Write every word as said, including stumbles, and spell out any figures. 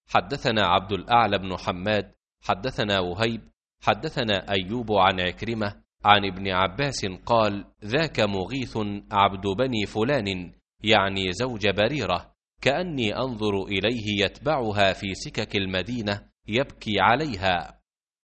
حدثنا عبد الأعلى بن حماد حدثنا وهيب حدثنا أيوب عن عكرمة عن ابن عباس قال: ذاك مغيث عبد بني فلان، يعني زوج بريرة، كأني أنظر إليه يتبعها في سكك المدينة يبكي عليها.